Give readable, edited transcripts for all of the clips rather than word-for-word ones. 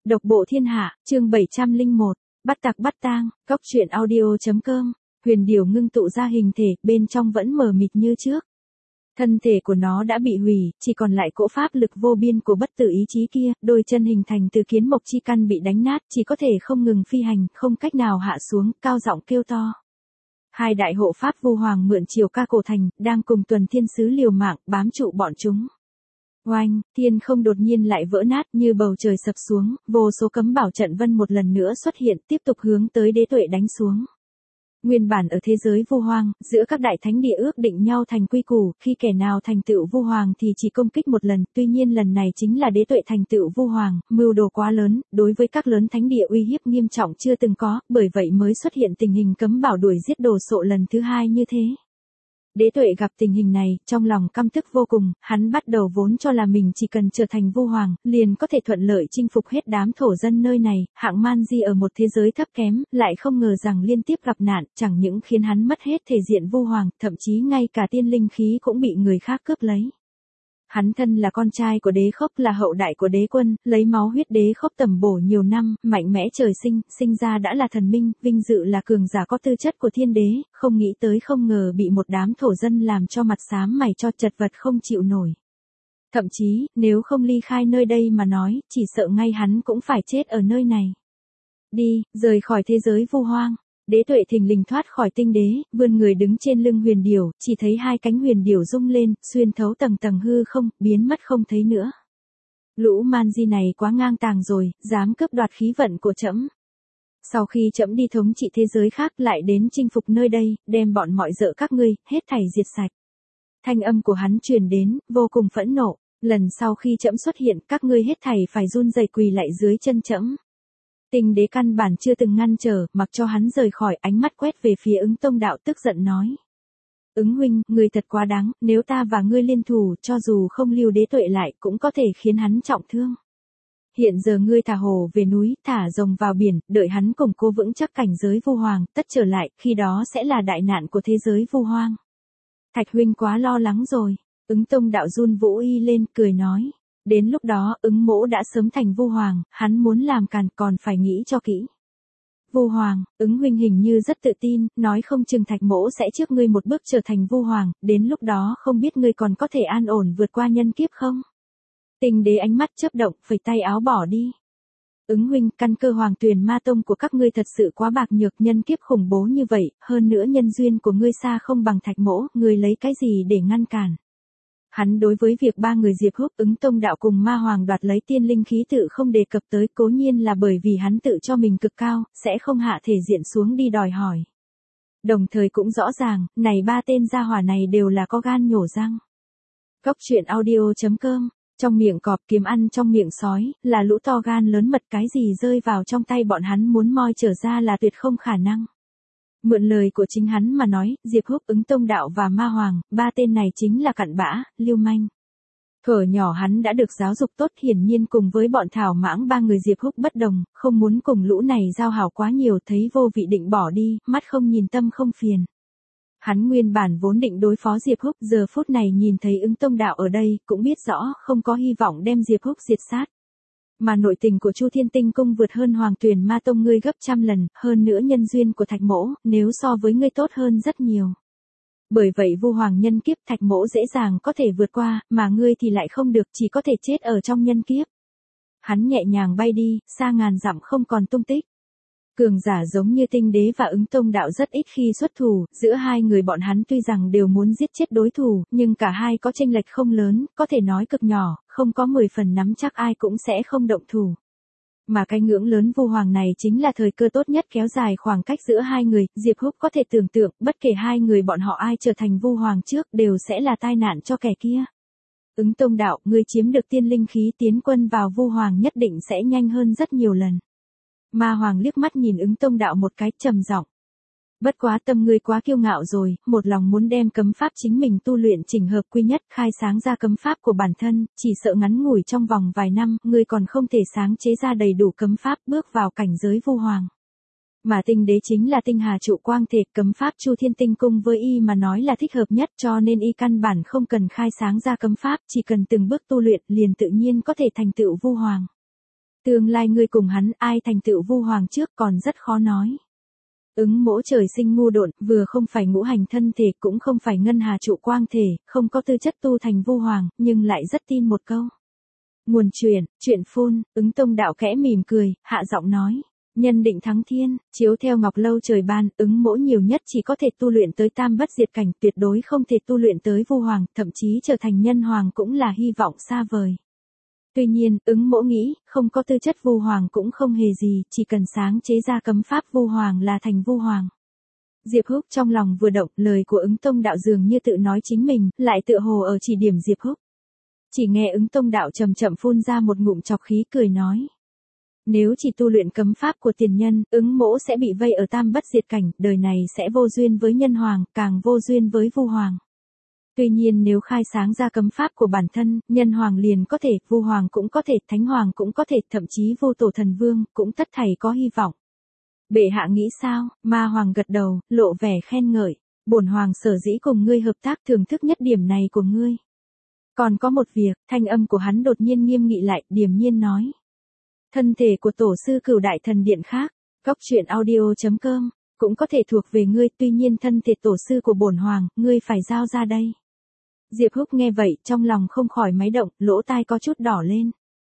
Độc bộ thiên hạ, chương 701, bắt tặc bắt tang, góc truyện audio.com, huyền điểu ngưng tụ ra hình thể, bên trong vẫn mờ mịt như trước. Thân thể của nó đã bị hủy, chỉ còn lại cỗ pháp lực vô biên của bất tử ý chí kia, đôi chân hình thành từ kiến mộc chi căn bị đánh nát, chỉ có thể không ngừng phi hành, không cách nào hạ xuống, cao giọng kêu to. Hai đại hộ pháp Vu Hoàng mượn chiều ca cổ thành, đang cùng Tuần Thiên Sứ liều mạng, bám trụ bọn chúng. Oanh, thiên không đột nhiên lại vỡ nát như bầu trời sập xuống, vô số cấm bảo trận vân một lần nữa xuất hiện, tiếp tục hướng tới đế tuệ đánh xuống. Nguyên bản ở thế giới Vu Hoàng, giữa các đại thánh địa ước định nhau thành quy củ, khi kẻ nào thành tựu Vu Hoàng thì chỉ công kích một lần, tuy nhiên lần này chính là đế tuệ thành tựu Vu Hoàng, mưu đồ quá lớn, đối với các lớn thánh địa uy hiếp nghiêm trọng chưa từng có, bởi vậy mới xuất hiện tình hình cấm bảo đuổi giết đồ sộ lần thứ hai như thế. Đế tuệ gặp tình hình này, trong lòng căm tức vô cùng, hắn bắt đầu vốn cho là mình chỉ cần trở thành Vu Hoàng, liền có thể thuận lợi chinh phục hết đám thổ dân nơi này, hạng man di ở một thế giới thấp kém, lại không ngờ rằng liên tiếp gặp nạn, chẳng những khiến hắn mất hết thể diện Vu Hoàng, thậm chí ngay cả tiên linh khí cũng bị người khác cướp lấy. Hắn thân là con trai của đế khốc, là hậu đại của đế quân, lấy máu huyết đế khốc tẩm bổ nhiều năm, mạnh mẽ trời sinh ra đã là thần minh, vinh dự là cường giả có tư chất của thiên đế, không nghĩ tới không ngờ bị một đám thổ dân làm cho mặt xám mày cho chật vật không chịu nổi. Thậm chí, nếu không ly khai nơi đây mà nói, chỉ sợ ngay hắn cũng phải chết ở nơi này. Đi, rời khỏi thế giới Vu Hoang. Đế tuệ thình lình thoát khỏi tinh đế, vươn người đứng trên lưng huyền điểu, chỉ thấy hai cánh huyền điểu rung lên, xuyên thấu tầng tầng hư không, biến mất không thấy nữa. Lũ man di này quá ngang tàng rồi, dám cướp đoạt khí vận của trẫm. Sau khi trẫm đi thống trị thế giới khác lại đến chinh phục nơi đây, đem bọn mọi dợ các ngươi, hết thảy diệt sạch. Thanh âm của hắn truyền đến, vô cùng phẫn nộ, lần sau khi trẫm xuất hiện, các ngươi hết thảy phải run rẩy quỳ lại dưới chân trẫm. Tinh đế căn bản chưa từng ngăn trở, mặc cho hắn rời khỏi, ánh mắt quét về phía Ứng Tông Đạo tức giận nói. Ứng huynh, người thật quá đáng, nếu ta và ngươi liên thủ, cho dù không lưu đế tuệ lại, cũng có thể khiến hắn trọng thương. Hiện giờ ngươi thả hổ về núi, thả rồng vào biển, đợi hắn củng cố vững chắc cảnh giới Vu Hoàng, tất trở lại, khi đó sẽ là đại nạn của thế giới Vu Hoang. Thạch huynh quá lo lắng rồi. Ứng Tông Đạo run vũ y lên, cười nói. Đến lúc đó, Ứng mỗ đã sớm thành Vu Hoàng, hắn muốn làm càn còn phải nghĩ cho kỹ. Vu Hoàng, Ứng huynh hình như rất tự tin, nói không chừng Thạch mỗ sẽ trước ngươi một bước trở thành Vu Hoàng, đến lúc đó không biết ngươi còn có thể an ổn vượt qua nhân kiếp không? Tinh đế ánh mắt chớp động, phẩy tay áo bỏ đi. Ứng huynh, căn cơ Hoàng Tuyền Ma Tông của các ngươi thật sự quá bạc nhược, nhân kiếp khủng bố như vậy, hơn nữa nhân duyên của ngươi xa không bằng Thạch mỗ, ngươi lấy cái gì để ngăn cản? Hắn đối với việc ba người Diệp Húc, Ứng Tông Đạo cùng Ma Hoàng đoạt lấy tiên linh khí tự không đề cập tới, cố nhiên là bởi vì hắn tự cho mình cực cao, sẽ không hạ thể diện xuống đi đòi hỏi. Đồng thời cũng rõ ràng, này ba tên gia hỏa này đều là có gan nhổ răng. Góc truyện audio.com, trong miệng cọp kiếm ăn trong miệng sói, là lũ to gan lớn mật, cái gì rơi vào trong tay bọn hắn muốn moi trở ra là tuyệt không khả năng. Mượn lời của chính hắn mà nói, Diệp Húc, Ứng Tông Đạo và Ma Hoàng, ba tên này chính là cặn bã, lưu manh. Thuở nhỏ hắn đã được giáo dục tốt, hiển nhiên cùng với bọn thảo mãng ba người Diệp Húc bất đồng, không muốn cùng lũ này giao hảo quá nhiều, thấy vô vị định bỏ đi, mắt không nhìn tâm không phiền. Hắn nguyên bản vốn định đối phó Diệp Húc, giờ phút này nhìn thấy Ứng Tông Đạo ở đây, cũng biết rõ không có hy vọng đem Diệp Húc diệt sát. Mà nội tình của Chu Thiên Tinh Cung vượt hơn Hoàng Tuyền Ma Tông ngươi gấp trăm lần, hơn nữa nhân duyên của Thạch mỗ, nếu so với ngươi tốt hơn rất nhiều. Bởi vậy Vu Hoàng nhân kiếp Thạch mỗ dễ dàng có thể vượt qua, mà ngươi thì lại không được, chỉ có thể chết ở trong nhân kiếp. Hắn nhẹ nhàng bay đi, xa ngàn dặm không còn tung tích. Cường giả giống như Tinh đế và Ứng Tông Đạo rất ít khi xuất thủ, giữa hai người bọn hắn tuy rằng đều muốn giết chết đối thủ, nhưng cả hai có chênh lệch không lớn, có thể nói cực nhỏ, không có 10 phần nắm chắc ai cũng sẽ không động thủ. Mà cái ngưỡng lớn Vu Hoàng này chính là thời cơ tốt nhất kéo dài khoảng cách giữa hai người, Diệp Húc có thể tưởng tượng, bất kể hai người bọn họ ai trở thành Vu Hoàng trước đều sẽ là tai nạn cho kẻ kia. Ứng Tông Đạo, ngươi chiếm được tiên linh khí tiến quân vào Vu Hoàng nhất định sẽ nhanh hơn rất nhiều lần. Ma Hoàng liếc mắt nhìn Ứng Tông Đạo một cái, trầm giọng. Bất quá tâm ngươi quá kiêu ngạo rồi, một lòng muốn đem cấm pháp chính mình tu luyện chỉnh hợp quy nhất, khai sáng ra cấm pháp của bản thân, chỉ sợ ngắn ngủi trong vòng vài năm, ngươi còn không thể sáng chế ra đầy đủ cấm pháp bước vào cảnh giới Vu Hoàng. Mà Tinh đế chính là tinh hà trụ quang thể, cấm pháp Chu Thiên Tinh Cung với y mà nói là thích hợp nhất, cho nên y căn bản không cần khai sáng ra cấm pháp, chỉ cần từng bước tu luyện liền tự nhiên có thể thành tựu Vu Hoàng. Tương lai ngươi cùng hắn ai thành tựu Vu Hoàng trước còn rất khó nói. Ứng Mỗ trời sinh ngu độn, vừa không phải ngũ hành thân thể, cũng không phải ngân hà trụ quang thể, không có tư chất tu thành Vu Hoàng, nhưng lại rất tin một câu. Nguồn chuyện phun, Ứng Tông Đạo khẽ mỉm cười, hạ giọng nói. Nhân định thắng thiên, chiếu theo Ngọc Lâu trời ban, Ứng Mỗ nhiều nhất chỉ có thể tu luyện tới tam bất diệt cảnh, tuyệt đối không thể tu luyện tới Vu Hoàng, thậm chí trở thành nhân hoàng cũng là hy vọng xa vời. Tuy nhiên, Ứng Mỗ nghĩ, không có tư chất Vu Hoàng cũng không hề gì, chỉ cần sáng chế ra cấm pháp Vu Hoàng là thành Vu Hoàng. Diệp Húc trong lòng vừa động, lời của Ứng Tông Đạo dường như tự nói chính mình, lại tựa hồ ở chỉ điểm Diệp Húc. Chỉ nghe Ứng Tông Đạo chậm chậm phun ra một ngụm trọc khí cười nói. Nếu chỉ tu luyện cấm pháp của tiền nhân, Ứng Mỗ sẽ bị vây ở tam bất diệt cảnh, đời này sẽ vô duyên với nhân hoàng, càng vô duyên với Vu Hoàng. Tuy nhiên nếu khai sáng ra cấm pháp của bản thân, nhân hoàng liền có thể, Vu Hoàng cũng có thể, thánh hoàng cũng có thể, thậm chí vô tổ thần vương, cũng tất thảy có hy vọng. Bệ hạ nghĩ sao? Ma Hoàng gật đầu, lộ vẻ khen ngợi. Bổn Hoàng sở dĩ cùng ngươi hợp tác thưởng thức nhất điểm này của ngươi. Còn có một việc, thanh âm của hắn đột nhiên nghiêm nghị lại, điềm nhiên nói. Thân thể của tổ sư Cửu Đại Thần Điện khác, góc truyện audio.com, cũng có thể thuộc về ngươi, tuy nhiên thân thể tổ sư của bổn Hoàng, ngươi phải giao ra đây. Diệp Húc nghe vậy, trong lòng không khỏi máy động, lỗ tai có chút đỏ lên.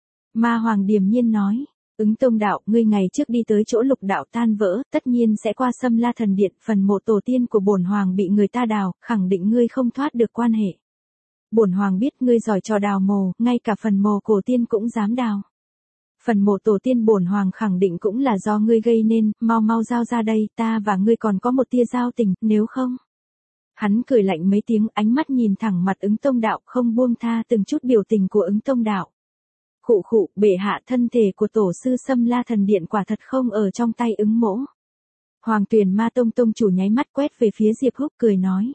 Ma Hoàng điềm nhiên nói, Ứng Tông Đạo, ngươi ngày trước đi tới chỗ lục đạo tan vỡ, tất nhiên sẽ qua Xâm La Thần Điện, phần mộ tổ tiên của bổn Hoàng bị người ta đào, khẳng định ngươi không thoát được quan hệ. Bổn Hoàng biết ngươi giỏi trò đào mồ, ngay cả phần mộ cổ tiên cũng dám đào. Phần mộ tổ tiên bổn Hoàng khẳng định cũng là do ngươi gây nên, mau giao ra đây, ta và ngươi còn có một tia giao tình, nếu không. Hắn cười lạnh mấy tiếng, ánh mắt nhìn thẳng mặt Ứng Tông Đạo, không buông tha từng chút biểu tình của Ứng Tông Đạo. Khụ, bệ hạ, thân thể của tổ sư Xâm La Thần Điện quả thật không ở trong tay Ứng Mỗ. Hoàng Tuyền Ma Tông tông chủ nháy mắt quét về phía Diệp Húc cười nói.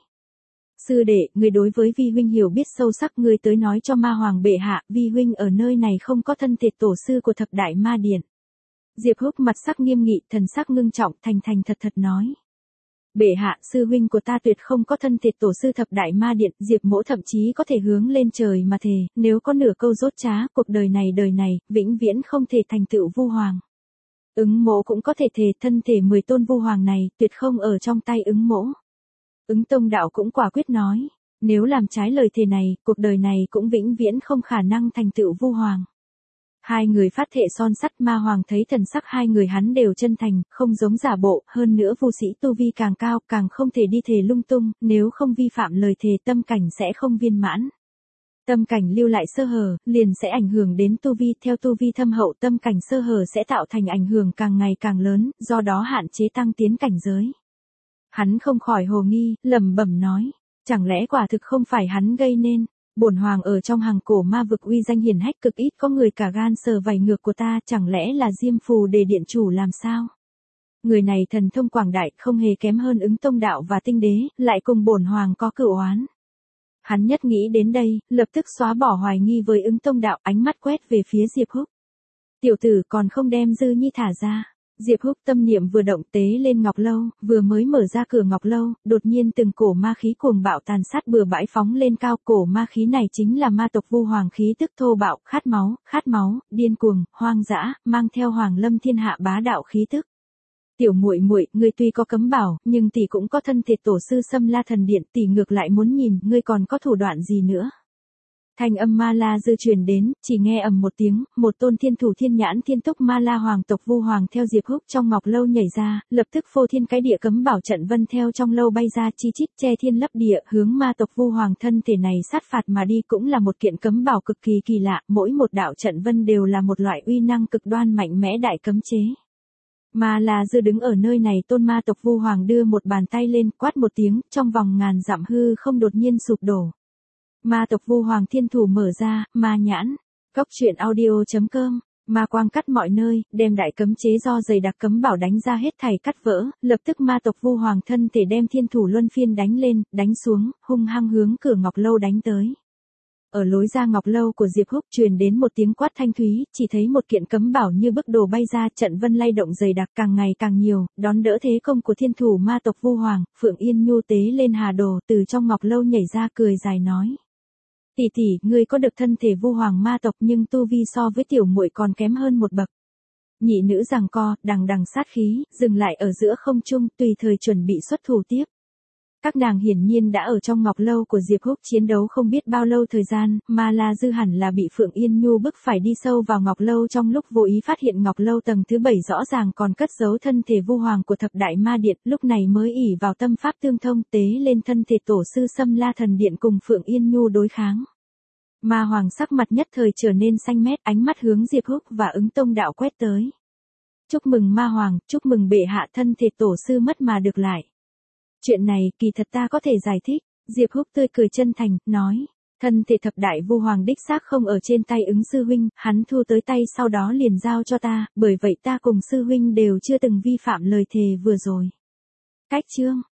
Sư đệ, người đối với vi huynh hiểu biết sâu sắc, người tới nói cho Ma Hoàng bệ hạ, vi huynh ở nơi này không có thân thể tổ sư của thập đại ma điện. Diệp Húc mặt sắc nghiêm nghị, thần sắc ngưng trọng, thành thật nói. Bệ hạ, sư huynh của ta tuyệt không có thân thể tổ sư thập đại ma điện, Diệp Mỗ thậm chí có thể hướng lên trời mà thề, nếu có nửa câu dốt trá, cuộc đời này, vĩnh viễn không thể thành tựu Vu Hoàng. Ứng Mỗ cũng có thể thề, thân thể 10 tôn Vu Hoàng này, tuyệt không ở trong tay Ứng Mỗ. Ứng Tông Đạo cũng quả quyết nói, nếu làm trái lời thề này, cuộc đời này cũng vĩnh viễn không khả năng thành tựu Vu Hoàng. Hai người phát thệ son sắt, Ma Hoàng thấy thần sắc hai người hắn đều chân thành, không giống giả bộ, hơn nữa vu sĩ tu vi càng cao, càng không thể đi thề lung tung, nếu không vi phạm lời thề tâm cảnh sẽ không viên mãn. Tâm cảnh lưu lại sơ hở, liền sẽ ảnh hưởng đến tu vi, theo tu vi thâm hậu tâm cảnh sơ hở sẽ tạo thành ảnh hưởng càng ngày càng lớn, do đó hạn chế tăng tiến cảnh giới. Hắn không khỏi hồ nghi, lẩm bẩm nói, chẳng lẽ quả thực không phải hắn gây nên. Bổn Hoàng ở trong hàng cổ ma vực uy danh hiển hách, cực ít có người cả gan sờ vảy ngược của ta, chẳng lẽ là Diêm Phù Đề điện chủ làm sao? Người này thần thông quảng đại, không hề kém hơn Ứng Tông Đạo và Tinh Đế, lại cùng bổn Hoàng có cửu oán. Hắn nhất nghĩ đến đây, lập tức xóa bỏ hoài nghi với Ứng Tông Đạo, ánh mắt quét về phía Diệp Húc. Tiểu tử còn không đem Dư Nhi thả ra. Diệp Húc tâm niệm vừa động, tế lên Ngọc Lâu, vừa mới mở ra cửa Ngọc Lâu, đột nhiên từng cổ ma khí cuồng bạo tàn sát bừa bãi phóng lên cao, cổ ma khí này chính là ma tộc Vu Hoàng khí tức thô bạo, khát máu, điên cuồng, hoang dã, mang theo Hoàng Lâm thiên hạ bá đạo khí tức. Tiểu muội, ngươi tuy có cấm bảo, nhưng tỷ cũng có thân thể tổ sư Xâm La Thần Điện, tỷ ngược lại muốn nhìn, ngươi còn có thủ đoạn gì nữa? Thanh âm ma la dư truyền đến, chỉ nghe ầm một tiếng, một tôn thiên thủ thiên nhãn thiên túc ma la hoàng tộc Vu Hoàng theo Diệp Húc trong Ngọc Lâu nhảy ra, lập tức phô thiên cái địa cấm bảo trận vân theo trong lâu bay ra, chi chít che thiên lấp địa, hướng ma tộc Vu Hoàng thân thể này sát phạt mà đi, cũng là một kiện cấm bảo cực kỳ kỳ lạ, mỗi một đạo trận vân đều là một loại uy năng cực đoan mạnh mẽ đại cấm chế. Ma la dư đứng ở nơi này, tôn ma tộc Vu Hoàng đưa một bàn tay lên, quát một tiếng, trong vòng ngàn dặm hư không đột nhiên sụp đổ. Ma tộc Vu Hoàng thiên thủ mở ra, ma nhãn. Góc truyện audio.com, ma quang cắt mọi nơi, đem đại cấm chế do dày đặc cấm bảo đánh ra hết thảy cắt vỡ, lập tức ma tộc Vu Hoàng thân thể đem thiên thủ luân phiên đánh lên, đánh xuống, hung hăng hướng cửa Ngọc Lâu đánh tới. Ở lối ra Ngọc Lâu của Diệp Húc truyền đến một tiếng quát thanh thúy, chỉ thấy một kiện cấm bảo như bức đồ bay ra, trận vân lay động dày đặc càng ngày càng nhiều, đón đỡ thế công của thiên thủ ma tộc Vu Hoàng, Phượng Yên Nhu tế lên hà đồ, từ trong Ngọc Lâu nhảy ra cười dài nói. Tỷ, ngươi có được thân thể Vu Hoàng ma tộc nhưng tu vi so với tiểu muội còn kém hơn một bậc. Nhị nữ giằng co, đằng đằng sát khí, dừng lại ở giữa không trung, tùy thời chuẩn bị xuất thủ tiếp. Các nàng hiển nhiên đã ở trong ngọc lâu của Diệp Húc chiến đấu không biết bao lâu thời gian, mà La Dư hẳn là bị Phượng Yên Nhu bức phải đi sâu vào ngọc lâu trong lúc vô ý phát hiện ngọc lâu tầng thứ 7 rõ ràng còn cất giấu thân thể vu hoàng của thập đại ma điện, lúc này mới ỷ vào tâm pháp tương thông tế lên thân thể tổ sư Sâm La thần điện cùng Phượng Yên Nhu đối kháng. Ma hoàng sắc mặt nhất thời trở nên xanh mét, ánh mắt hướng Diệp Húc và Ứng Tông đạo quét tới. Chúc mừng ma hoàng, chúc mừng bệ hạ, thân thể tổ sư mất mà được lại. Chuyện này kỳ thật ta có thể giải thích, Diệp Húc tươi cười chân thành, nói, thân thể thập đại vu hoàng đích xác không ở trên tay Ứng sư huynh, hắn thu tới tay sau đó liền giao cho ta, bởi vậy ta cùng sư huynh đều chưa từng vi phạm lời thề vừa rồi. Cách chương